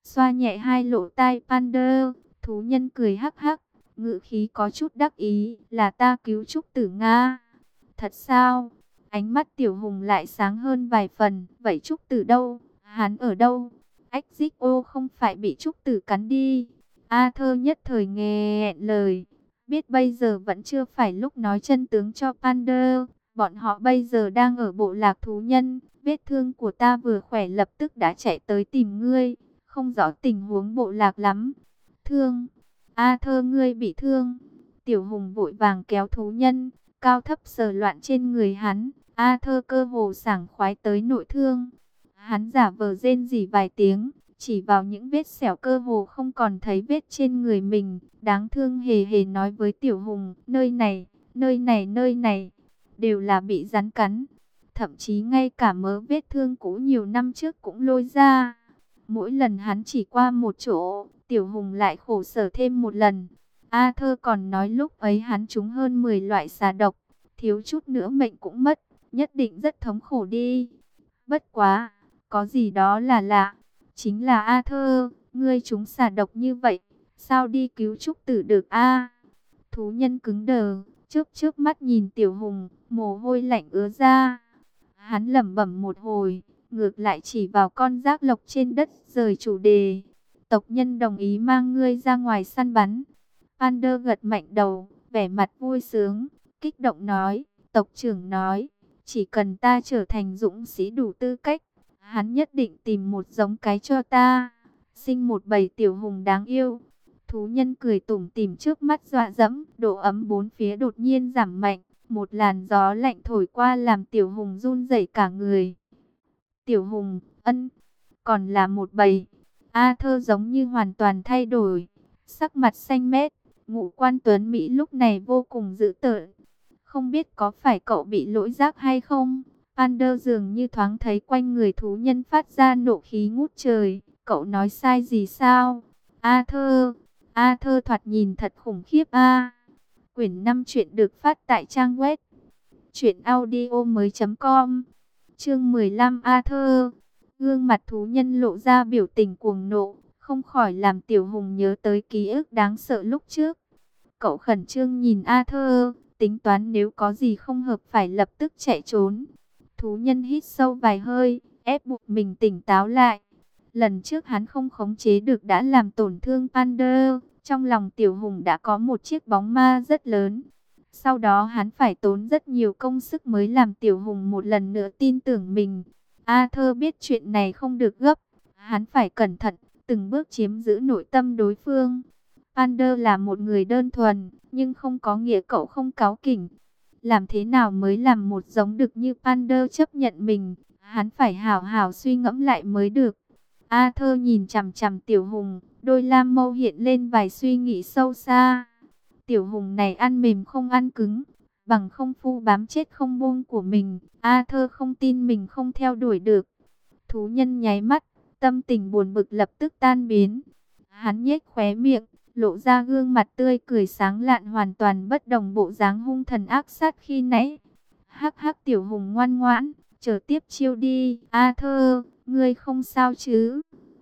xoa nhẹ hai lỗ tai Pander. Thú nhân cười hắc hắc, ngữ khí có chút đắc ý, là ta cứu Trúc Tử Nga. Thật sao? Ánh mắt Tiểu Hùng lại sáng hơn vài phần. Vậy Trúc Tử đâu? Hắn ở đâu? Ách dích ô không phải bị Trúc Tử cắn đi. Arthur nhất thời nghẹn lời. Biết bây giờ vẫn chưa phải lúc nói chân tướng cho Pander. Bọn họ bây giờ đang ở bộ lạc thú nhân. Vết thương của ta vừa khỏe lập tức đã chạy tới tìm ngươi. Không rõ tình huống bộ lạc lắm. Thương. Arthur ngươi bị thương. Tiểu Hùng vội vàng kéo thú nhân. Cao thấp sờ loạn trên người hắn. Arthur cơ hồ sảng khoái tới nội thương. Hắn giả vờ rên rỉ vài tiếng. Chỉ vào những vết sẹo cơ hồ không còn thấy vết trên người mình. Đáng thương hề hề nói với Tiểu Hùng. Nơi này, nơi này, nơi này. Đều là bị rắn cắn. Thậm chí ngay cả mớ vết thương cũ nhiều năm trước cũng lôi ra. Mỗi lần hắn chỉ qua một chỗ, Tiểu Hùng lại khổ sở thêm một lần. Arthur còn nói lúc ấy hắn trúng hơn mười loại xà độc. Thiếu chút nữa mệnh cũng mất. Nhất định rất thống khổ đi. Bất quá, có gì đó là lạ. Chính là Arthur, ngươi trúng xà độc như vậy. Sao đi cứu Trúc Tử được a? Thú nhân cứng đờ, chớp chớp mắt nhìn Tiểu Hùng, mồ hôi lạnh ứa ra. Hắn lẩm bẩm một hồi, ngược lại chỉ vào con giác lộc trên đất, rời chủ đề. Tộc nhân đồng ý mang ngươi ra ngoài săn bắn. Pander gật mạnh đầu, vẻ mặt vui sướng, kích động nói, tộc trưởng nói, chỉ cần ta trở thành dũng sĩ đủ tư cách, hắn nhất định tìm một giống cái cho ta, sinh một bầy tiểu hùng đáng yêu. Thú nhân cười tủm tỉm trước mắt dọa dẫm, độ ấm bốn phía đột nhiên giảm mạnh, một làn gió lạnh thổi qua làm tiểu hùng run rẩy cả người. Tiểu hùng, ân, còn là một bầy. Arthur giống như hoàn toàn thay đổi, sắc mặt xanh mét, ngũ quan tuấn Mỹ lúc này vô cùng dữ tợn. Không biết có phải cậu bị lỗi giác hay không? Pander dường như thoáng thấy quanh người thú nhân phát ra nộ khí ngút trời. Cậu nói sai gì sao? Arthur, Arthur thoạt nhìn thật khủng khiếp a. Quyển năm truyện được phát tại trang web truyện audio mới chấm com. Chương mười lăm Arthur. Gương mặt thú nhân lộ ra biểu tình cuồng nộ, không khỏi làm Tiểu Hùng nhớ tới ký ức đáng sợ lúc trước. Cậu khẩn trương nhìn Arthur, tính toán nếu có gì không hợp phải lập tức chạy trốn. Thú nhân hít sâu vài hơi, ép buộc mình tỉnh táo lại. Lần trước hắn không khống chế được đã làm tổn thương Pander, trong lòng Tiểu Hùng đã có một chiếc bóng ma rất lớn. Sau đó hắn phải tốn rất nhiều công sức mới làm Tiểu Hùng một lần nữa tin tưởng mình. Arthur biết chuyện này không được gấp, hắn phải cẩn thận, từng bước chiếm giữ nội tâm đối phương. Pander là một người đơn thuần, nhưng không có nghĩa cậu không cáu kỉnh. Làm thế nào mới làm một giống được như Pander chấp nhận mình, hắn phải hảo hảo suy ngẫm lại mới được. Arthur nhìn chằm chằm Tiểu Hùng, đôi lam mâu hiện lên vài suy nghĩ sâu xa. Tiểu Hùng này ăn mềm không ăn cứng, bằng không phu bám chết không buông của mình, Arthur không tin mình không theo đuổi được. Thú nhân nháy mắt, tâm tình buồn bực lập tức tan biến. Hắn nhếch khóe miệng, lộ ra gương mặt tươi cười sáng lạn, hoàn toàn bất đồng bộ dáng hung thần ác sát khi nãy. Hắc hắc Tiểu Hùng ngoan ngoãn, chờ tiếp chiêu đi. Arthur, ngươi không sao chứ?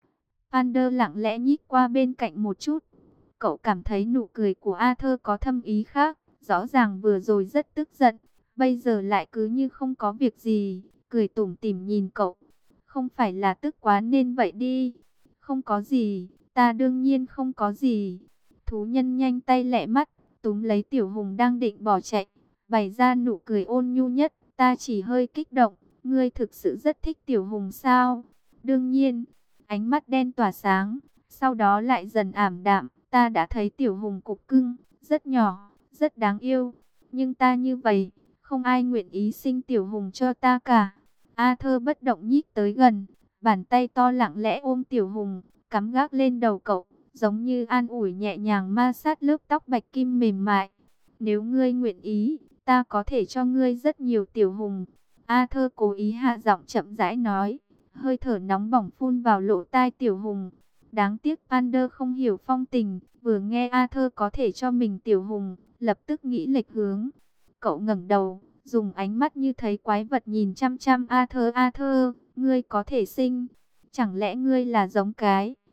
Pander lặng lẽ nhích qua bên cạnh một chút. Cậu cảm thấy nụ cười của Arthur có thâm ý khác. Rõ ràng vừa rồi rất tức giận, bây giờ lại cứ như không có việc gì, cười tủm tỉm nhìn cậu. Không phải là tức quá nên vậy đi. Không có gì, ta đương nhiên không có gì. Thú nhân nhanh tay lẹ mắt, túm lấy Tiểu Hùng đang định bỏ chạy, bày ra nụ cười ôn nhu nhất. Ta chỉ hơi kích động, ngươi thực sự rất thích Tiểu Hùng sao? Đương nhiên. Ánh mắt đen tỏa sáng, sau đó lại dần ảm đạm. Ta đã thấy Tiểu Hùng cục cưng, rất nhỏ, rất đáng yêu. Nhưng ta như vậy, không ai nguyện ý sinh Tiểu Hùng cho ta cả. Arthur bất động nhích tới gần, bàn tay to lặng lẽ ôm Tiểu Hùng, cắm gác lên đầu cậu, giống như an ủi nhẹ nhàng ma sát lớp tóc bạch kim mềm mại. Nếu ngươi nguyện ý, ta có thể cho ngươi rất nhiều Tiểu Hùng. Arthur cố ý hạ giọng chậm rãi nói, hơi thở nóng bỏng phun vào lỗ tai Tiểu Hùng. Đáng tiếc Pander không hiểu phong tình, vừa nghe Arthur có thể cho mình Tiểu Hùng, lập tức nghĩ lệch hướng. Cậu ngẩng đầu, dùng ánh mắt như thấy quái vật nhìn chăm chăm Arthur. Arthur, ngươi có thể sinh, chẳng lẽ ngươi là giống cái?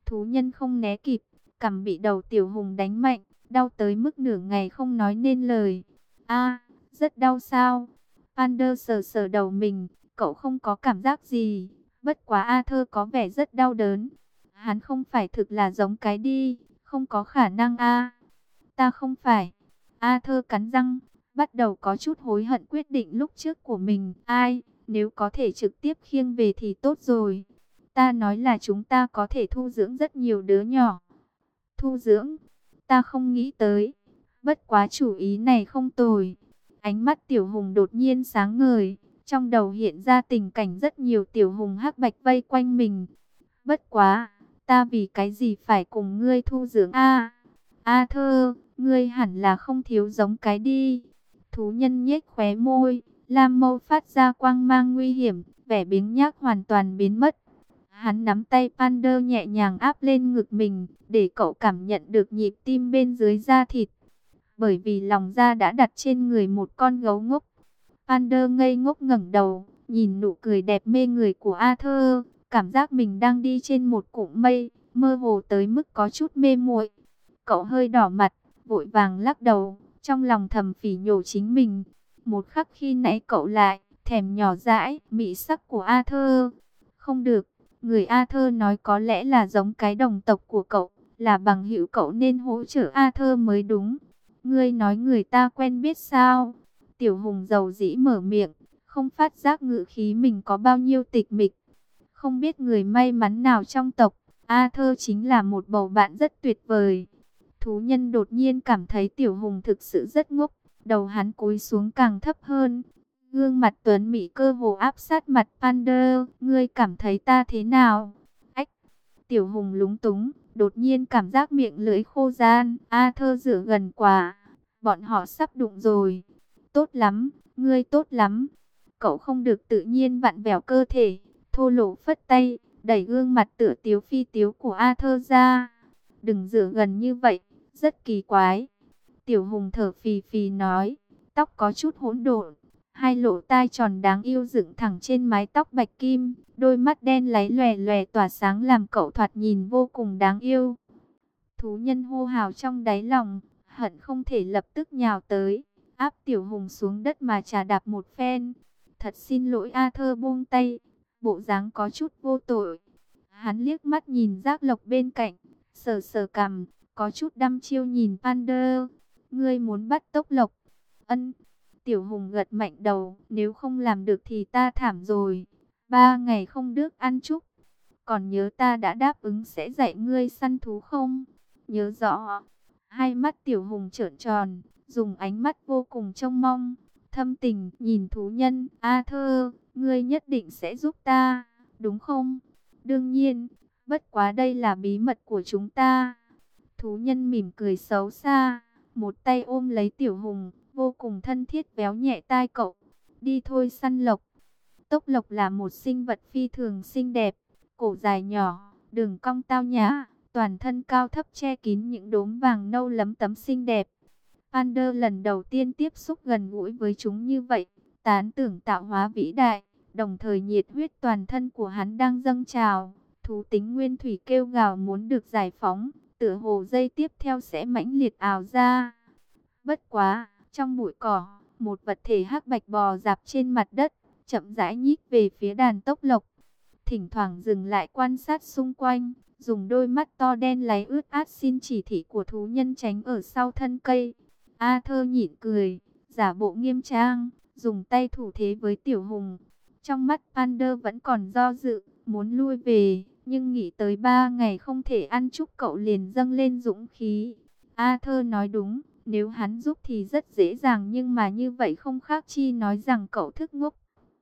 Thú nhân không né kịp, cằm bị đầu Tiểu Hùng đánh mạnh, đau tới mức nửa ngày không nói nên lời. A, rất đau sao? Pander sờ sờ đầu mình, cậu không có cảm giác gì. Bất quá Arthur có vẻ rất đau đớn. Hắn không phải thực là giống cái đi, không có khả năng a. Ta không phải. Arthur cắn răng, bắt đầu có chút hối hận quyết định lúc trước của mình. Ai, nếu có thể trực tiếp khiêng về thì tốt rồi. Ta nói là chúng ta có thể thu dưỡng rất nhiều đứa nhỏ. Thu dưỡng, ta không nghĩ tới. Bất quá chủ ý này không tồi. Ánh mắt Tiểu Hùng đột nhiên sáng ngời. Trong đầu hiện ra tình cảnh rất nhiều tiểu hùng hắc bạch vây quanh mình. Bất quá, ta vì cái gì phải cùng ngươi thu dưỡng a? A thơ, ngươi hẳn là không thiếu giống cái đi. Thú nhân nhếch khóe môi, lam mâu phát ra quang mang nguy hiểm, vẻ biếng nhác hoàn toàn biến mất. Hắn nắm tay Pander nhẹ nhàng áp lên ngực mình, để cậu cảm nhận được nhịp tim bên dưới da thịt. Bởi vì lòng da đã đặt trên người một con gấu ngốc. Pander ngây ngốc ngẩng đầu, nhìn nụ cười đẹp mê người của Arthur, cảm giác mình đang đi trên một cụm mây, mơ hồ tới mức có chút mê muội. Cậu hơi đỏ mặt, vội vàng lắc đầu, trong lòng thầm phỉ nhổ chính mình. Một khắc khi nãy cậu lại, thèm nhỏ dãi, mị sắc của Arthur. Không được, người Arthur nói có lẽ là giống cái đồng tộc của cậu, là bằng hữu cậu nên hỗ trợ Arthur mới đúng. Ngươi nói người ta quen biết sao? Tiểu Hùng dầu dĩ mở miệng, không phát giác ngữ khí mình có bao nhiêu tịch mịch. Không biết người may mắn nào trong tộc, Arthur chính là một bầu bạn rất tuyệt vời. Thú nhân đột nhiên cảm thấy Tiểu Hùng thực sự rất ngốc, đầu hắn cúi xuống càng thấp hơn. Gương mặt tuấn mỹ cơ hồ áp sát mặt Pander, ngươi cảm thấy ta thế nào? Ách! Tiểu Hùng lúng túng, đột nhiên cảm giác miệng lưỡi khô ran. Arthur dựa gần quá, bọn họ sắp đụng rồi. Tốt lắm, ngươi tốt lắm. Cậu không được tự nhiên vặn vẹo cơ thể, thô lỗ phất tay, đẩy gương mặt tựa tiếu phi tiếu của Arthur ra. Đừng dựa gần như vậy, rất kỳ quái. Tiểu Hùng thở phì phì nói, tóc có chút hỗn độn, hai lỗ tai tròn đáng yêu dựng thẳng trên mái tóc bạch kim, đôi mắt đen láy lòe lòe tỏa sáng làm cậu thoạt nhìn vô cùng đáng yêu. Thú nhân hô hào trong đáy lòng, hận không thể lập tức nhào tới, áp Tiểu Hùng xuống đất mà chà đạp một phen. Thật xin lỗi, Arthur buông tay, bộ dáng có chút vô tội. Hắn liếc mắt nhìn Giác Lộc bên cạnh, sờ sờ cằm, có chút đăm chiêu nhìn Pander. Ngươi muốn bắt Tốc Lộc? Ân. Tiểu Hùng gật mạnh đầu, nếu không làm được thì ta thảm rồi. Ba ngày không được ăn chúc. Còn nhớ ta đã đáp ứng sẽ dạy ngươi săn thú không? Nhớ rõ. Hai mắt Tiểu Hùng trợn tròn, dùng ánh mắt vô cùng trông mong, thâm tình nhìn thú nhân. Arthur, ngươi nhất định sẽ giúp ta, đúng không? Đương nhiên, bất quá đây là bí mật của chúng ta. Thú nhân mỉm cười xấu xa, một tay ôm lấy Tiểu Hùng, vô cùng thân thiết véo nhẹ tai cậu. Đi thôi săn lộc. Tốc lộc là một sinh vật phi thường xinh đẹp, cổ dài nhỏ, đường cong tao nhã, toàn thân cao thấp che kín những đốm vàng nâu lấm tấm xinh đẹp. Pander lần đầu tiên tiếp xúc gần gũi với chúng như vậy, tán tưởng tạo hóa vĩ đại, đồng thời nhiệt huyết toàn thân của hắn đang dâng trào, thú tính nguyên thủy kêu gào muốn được giải phóng, tựa hồ giây tiếp theo sẽ mãnh liệt ào ra. Bất quá, trong bụi cỏ, một vật thể hắc bạch bò dạp trên mặt đất, chậm rãi nhích về phía đàn Tốc Lộc. Thỉnh thoảng dừng lại quan sát xung quanh, dùng đôi mắt to đen láy ướt át xin chỉ thị của thú nhân tránh ở sau thân cây. Arthur nhịn cười, giả bộ nghiêm trang, dùng tay thủ thế với Tiểu Hùng. Trong mắt Pander vẫn còn do dự, muốn lui về, nhưng nghĩ tới ba ngày không thể ăn chúc cậu liền dâng lên dũng khí. Arthur nói đúng, nếu hắn giúp thì rất dễ dàng, nhưng mà như vậy không khác chi nói rằng cậu thức ngốc.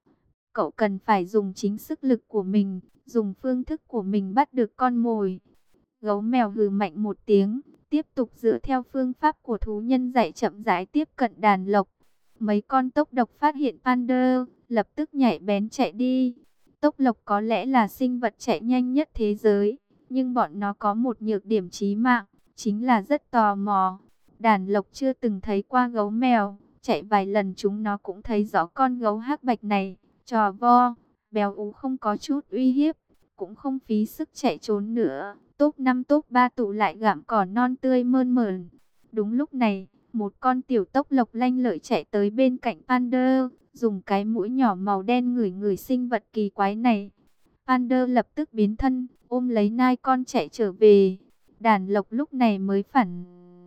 Cậu cần phải dùng chính sức lực của mình, dùng phương thức của mình bắt được con mồi. Gấu mèo hừ mạnh một tiếng, tiếp tục dựa theo phương pháp của thú nhân dạy chậm rãi tiếp cận đàn lộc. Mấy con tốc độc phát hiện Pander, lập tức nhảy bén chạy đi. Tốc lộc có lẽ là sinh vật chạy nhanh nhất thế giới, nhưng bọn nó có một nhược điểm chí mạng, chính là rất tò mò. Đàn lộc chưa từng thấy qua gấu mèo, chạy vài lần chúng nó cũng thấy rõ con gấu hắc bạch này, trò vo, béo ú không có chút uy hiếp, cũng không phí sức chạy trốn nữa, top năm top ba tụ lại gặm cỏ non tươi mơn mởn. Đúng lúc này, một con tiểu tốc lộc lanh lợi chạy tới bên cạnh Pander, dùng cái mũi nhỏ màu đen ngửi ngửi sinh vật kỳ quái này. Pander lập tức biến thân, ôm lấy nai con chạy trở về. Đàn lộc lúc này mới phản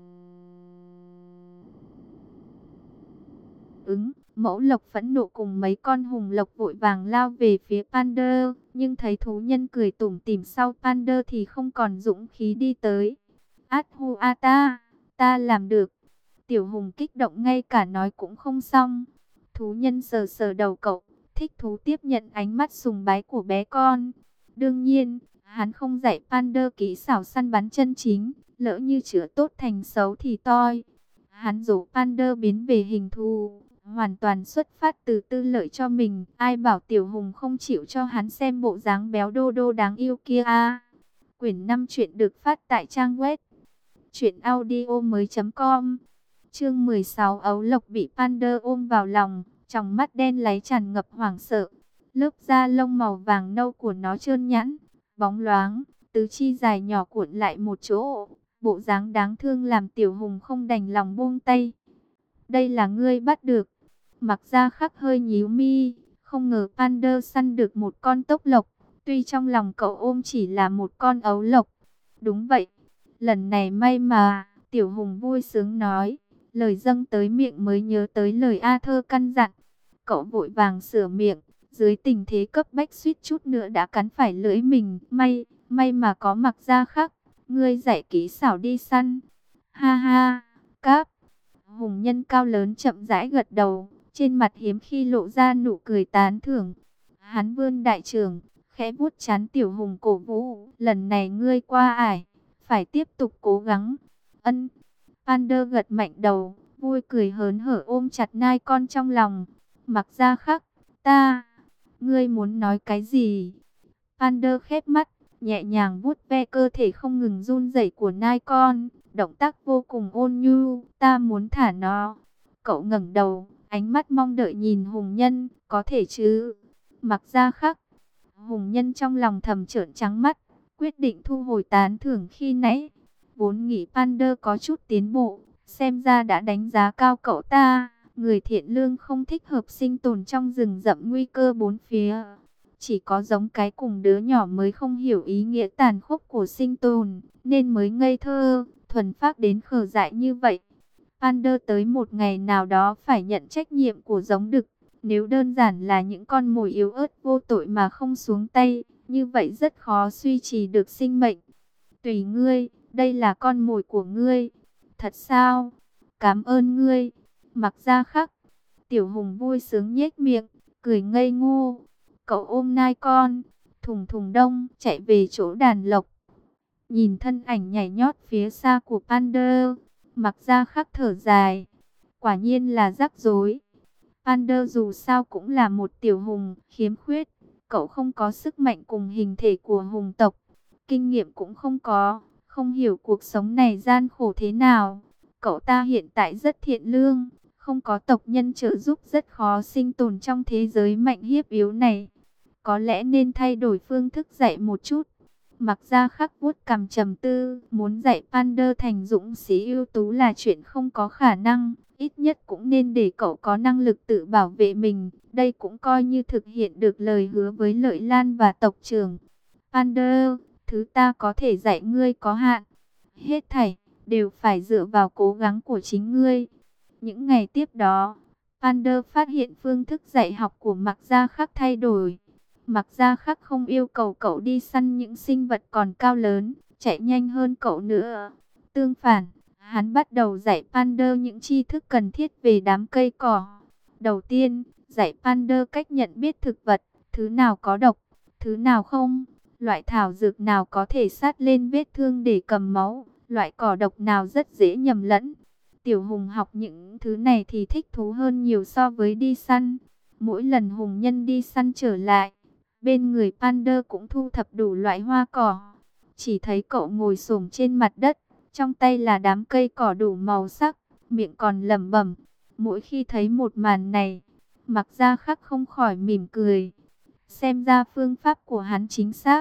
ứng. Mẫu lộc phẫn nộ cùng mấy con hùng lộc vội vàng lao về phía Pander, nhưng thấy thú nhân cười tủm tỉm sau Pander thì không còn dũng khí đi tới. Athu ata, ta làm được. Tiểu hùng kích động ngay cả nói cũng không xong. Thú nhân sờ sờ đầu cậu, thích thú tiếp nhận ánh mắt sùng bái của bé con. Đương nhiên, hắn không dạy Pander kỹ xảo săn bắn chân chính, lỡ như chữa tốt thành xấu thì toi. Hắn dỗ Pander biến về hình thù, hoàn toàn xuất phát từ tư lợi cho mình. Ai bảo tiểu hùng không chịu cho hắn xem bộ dáng béo đô đô đáng yêu kia à. Quyển năm chuyện được phát tại trang web truyện audio mới chấm com. Chương mười sáu, ấu lộc bị Pander ôm vào lòng, trong mắt đen láy tràn ngập hoảng sợ. Lớp da lông màu vàng nâu của nó trơn nhẵn, bóng loáng, tứ chi dài nhỏ cuộn lại một chỗ. Bộ dáng đáng thương làm tiểu hùng không đành lòng buông tay. Đây là ngươi bắt được. Mặc Gia Khắc hơi nhíu mi, không ngờ Pander săn được một con tốc lộc, tuy trong lòng cậu ôm chỉ là một con ấu lộc. Đúng vậy, lần này may mà, tiểu hùng vui sướng nói, lời dâng tới miệng mới nhớ tới lời A Thơ căn dặn. Cậu vội vàng sửa miệng, dưới tình thế cấp bách suýt chút nữa đã cắn phải lưỡi mình. May, may mà có Mặc Gia Khắc, ngươi dạy kỹ xảo đi săn. Ha ha, cáp. Hùng nhân cao lớn chậm rãi gật đầu, trên mặt hiếm khi lộ ra nụ cười tán thưởng. Hắn vươn đại trưởng, khẽ vuốt trán tiểu hùng cổ vũ. Lần này ngươi qua ải, phải tiếp tục cố gắng. Ân. Pander gật mạnh đầu, vui cười hớn hở ôm chặt nai con trong lòng. Mặc Gia Khắc, ta, ngươi muốn nói cái gì? Pander khép mắt, nhẹ nhàng vuốt ve cơ thể không ngừng run rẩy của nai con, động tác vô cùng ôn nhu. Ta muốn thả nó. Cậu ngẩng đầu, ánh mắt mong đợi nhìn hùng nhân, có thể chứ? Mặc Gia Khắc. Hùng nhân trong lòng thầm trợn trắng mắt, quyết định thu hồi tán thưởng khi nãy. Vốn nghĩ Pander có chút tiến bộ, xem ra đã đánh giá cao cậu ta. Người thiện lương không thích hợp sinh tồn trong rừng rậm nguy cơ bốn phía. Chỉ có giống cái cùng đứa nhỏ mới không hiểu ý nghĩa tàn khốc của sinh tồn, nên mới ngây thơ, thuần phác đến khờ dại như vậy. Pander tới một ngày nào đó phải nhận trách nhiệm của giống đực. Nếu đơn giản là những con mồi yếu ớt vô tội mà không xuống tay, như vậy rất khó duy trì được sinh mệnh. Tùy ngươi, đây là con mồi của ngươi. Thật sao? Cảm ơn ngươi. Mặc Gia Khắc. Tiểu hùng vui sướng nhếch miệng, cười ngây ngô. Cậu ôm nai con, thùng thùng đông, chạy về chỗ đàn lộc. Nhìn thân ảnh nhảy nhót phía xa của Pander, Mặc Gia Khắc thở dài. Quả nhiên là rắc rối. Pander dù sao cũng là một tiểu hùng, khiếm khuyết. Cậu không có sức mạnh cùng hình thể của hùng tộc. Kinh nghiệm cũng không có, không hiểu cuộc sống này gian khổ thế nào. Cậu ta hiện tại rất thiện lương, không có tộc nhân trợ giúp rất khó sinh tồn trong thế giới mạnh hiếp yếu này. Có lẽ nên thay đổi phương thức dạy một chút. Mặc Gia Khắc vuốt cằm trầm tư, muốn dạy Pander thành dũng sĩ ưu tú là chuyện không có khả năng. Ít nhất cũng nên để cậu có năng lực tự bảo vệ mình. Đây cũng coi như thực hiện được lời hứa với Lợi Lan và tộc trưởng. Pander, thứ ta có thể dạy ngươi có hạn. Hết thảy đều phải dựa vào cố gắng của chính ngươi. Những ngày tiếp đó, Pander phát hiện phương thức dạy học của Mặc Gia Khắc thay đổi. Mặc Gia Khắc không yêu cầu cậu đi săn những sinh vật còn cao lớn, chạy nhanh hơn cậu nữa. Tương phản, hắn bắt đầu dạy Pander những tri thức cần thiết về đám cây cỏ. Đầu tiên, dạy Pander cách nhận biết thực vật, thứ nào có độc, thứ nào không, loại thảo dược nào có thể sát lên vết thương để cầm máu, loại cỏ độc nào rất dễ nhầm lẫn. Tiểu hùng học những thứ này thì thích thú hơn nhiều so với đi săn. Mỗi lần hùng nhân đi săn trở lại, bên người Pander cũng thu thập đủ loại hoa cỏ. Chỉ thấy cậu ngồi xổm trên mặt đất, trong tay là đám cây cỏ đủ màu sắc, miệng còn lẩm bẩm. Mỗi khi thấy một màn này, Mặc Gia Khắc không khỏi mỉm cười. Xem ra phương pháp của hắn chính xác,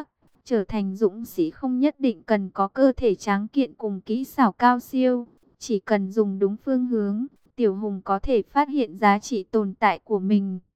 Trở thành dũng sĩ không nhất định cần có cơ thể tráng kiện cùng kỹ xảo cao siêu. Chỉ cần dùng đúng phương hướng, Tiểu Hùng có thể phát hiện giá trị tồn tại của mình.